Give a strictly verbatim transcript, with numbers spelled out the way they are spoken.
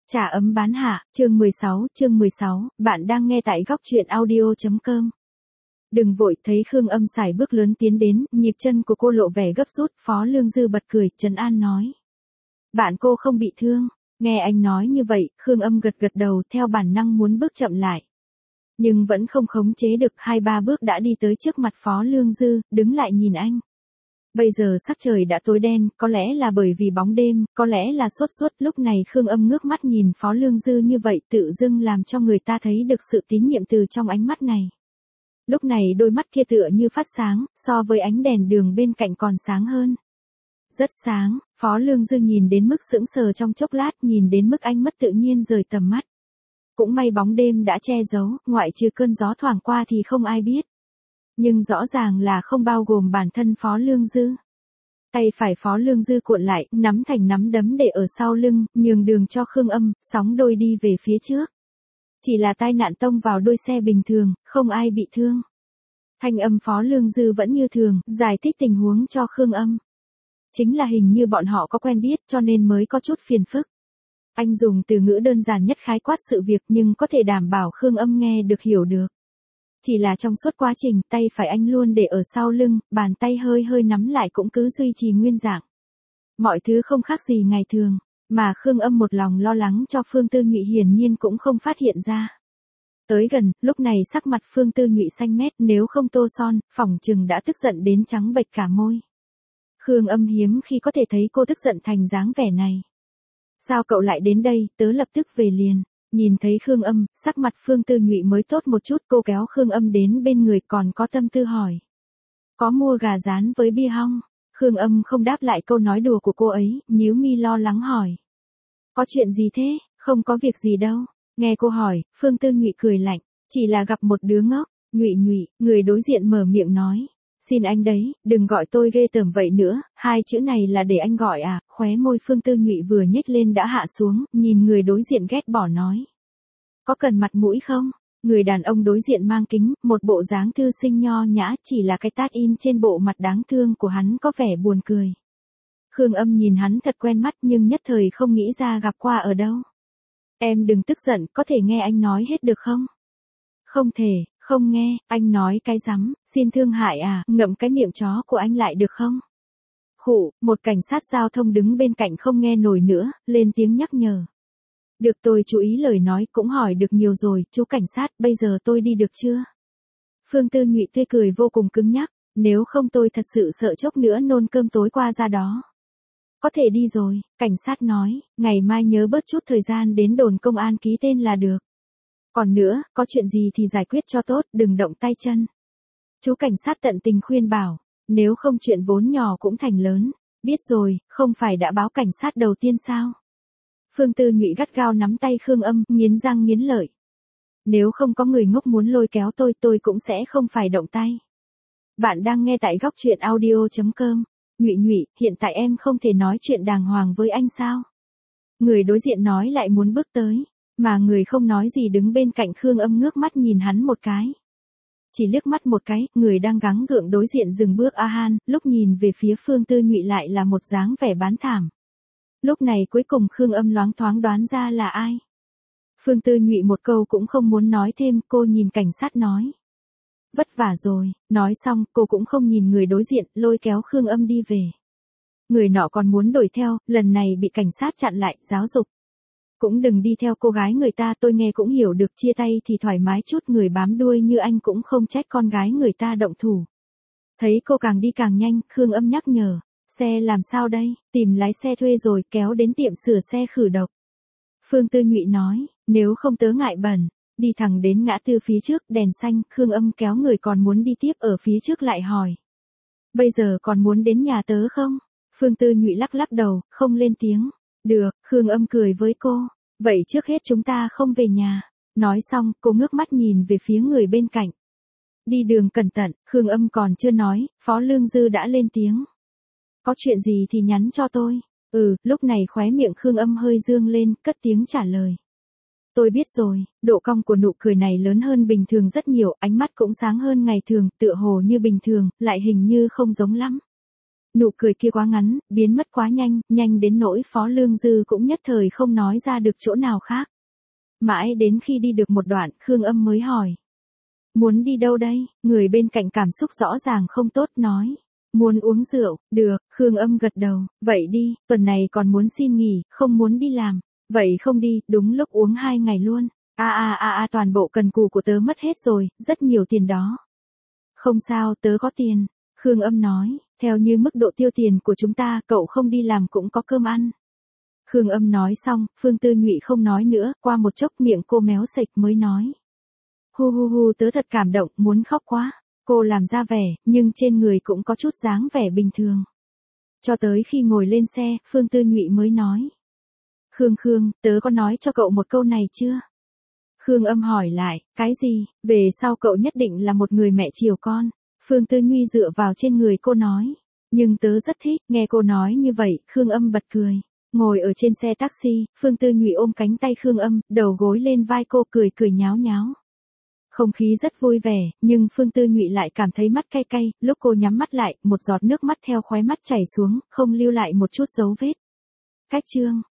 Trà ấm bán hạ, chương mười sáu, chương mười sáu, bạn đang nghe tại góc truyện audio.com. Đừng vội, thấy Khương Âm sải bước lớn tiến đến, nhịp chân của cô lộ vẻ gấp rút, Phó Lương Dư bật cười, trấn an nói. Bạn cô không bị thương, nghe anh nói như vậy, Khương Âm gật gật đầu theo bản năng muốn bước chậm lại. Nhưng vẫn không khống chế được, hai ba bước đã đi tới trước mặt Phó Lương Dư, đứng lại nhìn anh. Bây giờ sắc trời đã tối đen, có lẽ là bởi vì bóng đêm, có lẽ là sốt ruột. Lúc này Khương Âm ngước mắt nhìn Phó Lương Dư như vậy tự dưng làm cho người ta thấy được sự tín nhiệm từ trong ánh mắt này. Lúc này đôi mắt kia tựa như phát sáng, so với ánh đèn đường bên cạnh còn sáng hơn. Rất sáng, Phó Lương Dư nhìn đến mức sững sờ trong chốc lát, nhìn đến mức anh mất tự nhiên rời tầm mắt. Cũng may bóng đêm đã che giấu, ngoại trừ cơn gió thoảng qua thì không ai biết. Nhưng rõ ràng là không bao gồm bản thân Phó Lương Dư. Tay phải Phó Lương Dư cuộn lại, nắm thành nắm đấm để ở sau lưng, nhường đường cho Khương Âm, sóng đôi đi về phía trước. Chỉ là tai nạn tông vào đuôi xe bình thường, không ai bị thương. Thanh âm Phó Lương Dư vẫn như thường, giải thích tình huống cho Khương Âm. Chính là hình như bọn họ có quen biết cho nên mới có chút phiền phức. Anh dùng từ ngữ đơn giản nhất khái quát sự việc nhưng có thể đảm bảo Khương Âm nghe được hiểu được. Chỉ là trong suốt quá trình, tay phải anh luôn để ở sau lưng, bàn tay hơi hơi nắm lại cũng cứ duy trì nguyên dạng. Mọi thứ không khác gì ngày thường, mà Khương Âm một lòng lo lắng cho Phương Tư Nhụy hiển nhiên cũng không phát hiện ra. Tới gần, lúc này sắc mặt Phương Tư Nhụy xanh mét, nếu không tô son, phỏng chừng đã tức giận đến trắng bệch cả môi. Khương Âm hiếm khi có thể thấy cô tức giận thành dáng vẻ này. Sao cậu lại đến đây, tớ lập tức về liền. Nhìn thấy Khương Âm, sắc mặt Phương Tư Nhụy mới tốt một chút, cô kéo Khương Âm đến bên người còn có tâm tư hỏi. Có mua gà rán với bia hong? Khương Âm không đáp lại câu nói đùa của cô ấy, nhíu mi lo lắng hỏi. Có chuyện gì thế? Không có việc gì đâu. Nghe cô hỏi, Phương Tư Nhụy cười lạnh, chỉ là gặp một đứa ngốc. Nhụy Nhụy, người đối diện mở miệng nói. Xin anh đấy, đừng gọi tôi ghê tởm vậy nữa, hai chữ này là để anh gọi à, khóe môi Phương Tư Nhụy vừa nhếch lên đã hạ xuống, nhìn người đối diện ghét bỏ nói. Có cần mặt mũi không? Người đàn ông đối diện mang kính, một bộ dáng thư sinh nho nhã, chỉ là cái tát in trên bộ mặt đáng thương của hắn có vẻ buồn cười. Khương Âm nhìn hắn thật quen mắt nhưng nhất thời không nghĩ ra gặp qua ở đâu. Em đừng tức giận, có thể nghe anh nói hết được không? Không thể. Không nghe, anh nói cái rắm, xin thương hại à, ngậm cái miệng chó của anh lại được không? Khụ, một cảnh sát giao thông đứng bên cạnh không nghe nổi nữa, lên tiếng nhắc nhở. Được tôi chú ý lời nói, cũng hỏi được nhiều rồi, chú cảnh sát, bây giờ tôi đi được chưa? Phương Tư Nhụy tươi cười vô cùng cứng nhắc, nếu không tôi thật sự sợ chốc nữa nôn cơm tối qua ra đó. Có thể đi rồi, cảnh sát nói, ngày mai nhớ bớt chút thời gian đến đồn công an ký tên là được. Còn nữa, có chuyện gì thì giải quyết cho tốt, đừng động tay chân. Chú cảnh sát tận tình khuyên bảo, nếu không chuyện vốn nhỏ cũng thành lớn. Biết rồi, không phải đã báo cảnh sát đầu tiên sao? Phương Tư Nhụy gắt gao nắm tay Khương Âm, nghiến răng nghiến lợi. Nếu không có người ngốc muốn lôi kéo tôi, tôi cũng sẽ không phải động tay. Bạn đang nghe tại góc truyện audio.com. Nhụy Nhụy, hiện tại em không thể nói chuyện đàng hoàng với anh sao? Người đối diện nói lại muốn bước tới. Mà người không nói gì đứng bên cạnh Khương Âm ngước mắt nhìn hắn một cái. Chỉ liếc mắt một cái, người đang gắng gượng đối diện dừng bước a han, lúc nhìn về phía Phương Tư Nhụy lại là một dáng vẻ bán thảm. Lúc này cuối cùng Khương Âm loáng thoáng đoán ra là ai. Phương Tư Nhụy một câu cũng không muốn nói thêm, cô nhìn cảnh sát nói. Vất vả rồi, nói xong, cô cũng không nhìn người đối diện, lôi kéo Khương Âm đi về. Người nọ còn muốn đuổi theo, lần này bị cảnh sát chặn lại, giáo dục. Cũng đừng đi theo cô gái người ta, tôi nghe cũng hiểu được, chia tay thì thoải mái chút, người bám đuôi như anh cũng không trách con gái người ta động thủ. Thấy cô càng đi càng nhanh, Khương Âm nhắc nhở, xe làm sao đây, tìm lái xe thuê rồi, kéo đến tiệm sửa xe khử độc. Phương Tư Nhụy nói, nếu không tớ ngại bẩn, đi thẳng đến ngã tư phía trước, đèn xanh, Khương Âm kéo người còn muốn đi tiếp ở phía trước lại hỏi. Bây giờ còn muốn đến nhà tớ không? Phương Tư Nhụy lắc lắc đầu, không lên tiếng. Được, Khương Âm cười với cô. Vậy trước hết chúng ta không về nhà. Nói xong, cô ngước mắt nhìn về phía người bên cạnh. Đi đường cẩn thận, Khương Âm còn chưa nói, Phó Lương Dư đã lên tiếng. Có chuyện gì thì nhắn cho tôi. Ừ, lúc này khóe miệng Khương Âm hơi dương lên, cất tiếng trả lời. Tôi biết rồi, độ cong của nụ cười này lớn hơn bình thường rất nhiều, ánh mắt cũng sáng hơn ngày thường, tựa hồ như bình thường, lại hình như không giống lắm. Nụ cười kia quá ngắn, biến mất quá nhanh, nhanh đến nỗi Phó Lương Dư cũng nhất thời không nói ra được chỗ nào khác. Mãi đến khi đi được một đoạn, Khương Âm mới hỏi. Muốn đi đâu đây? Người bên cạnh cảm xúc rõ ràng không tốt nói. Muốn uống rượu, được, Khương Âm gật đầu, vậy đi, tuần này còn muốn xin nghỉ, không muốn đi làm. Vậy không đi, đúng lúc uống hai ngày luôn. A a a a toàn bộ cần cù của tớ mất hết rồi, rất nhiều tiền đó. Không sao, tớ có tiền. Khương Âm nói, theo như mức độ tiêu tiền của chúng ta, cậu không đi làm cũng có cơm ăn. Khương Âm nói xong, Phương Tư Nhụy không nói nữa, qua một chốc miệng cô méo sạch mới nói. Hu hu hu tớ thật cảm động, muốn khóc quá. Cô làm ra vẻ, nhưng trên người cũng có chút dáng vẻ bình thường. Cho tới khi ngồi lên xe, Phương Tư Nhụy mới nói. Khương Khương, tớ có nói cho cậu một câu này chưa? Khương Âm hỏi lại, cái gì, về sau cậu nhất định là một người mẹ chiều con. Phương Tư Nhụy dựa vào trên người cô nói. Nhưng tớ rất thích, nghe cô nói như vậy, Khương Âm bật cười. Ngồi ở trên xe taxi, Phương Tư Nhụy ôm cánh tay Khương Âm, đầu gối lên vai cô cười cười nháo nháo. Không khí rất vui vẻ, nhưng Phương Tư Nhụy lại cảm thấy mắt cay cay, lúc cô nhắm mắt lại, một giọt nước mắt theo khóe mắt chảy xuống, không lưu lại một chút dấu vết. Cách chương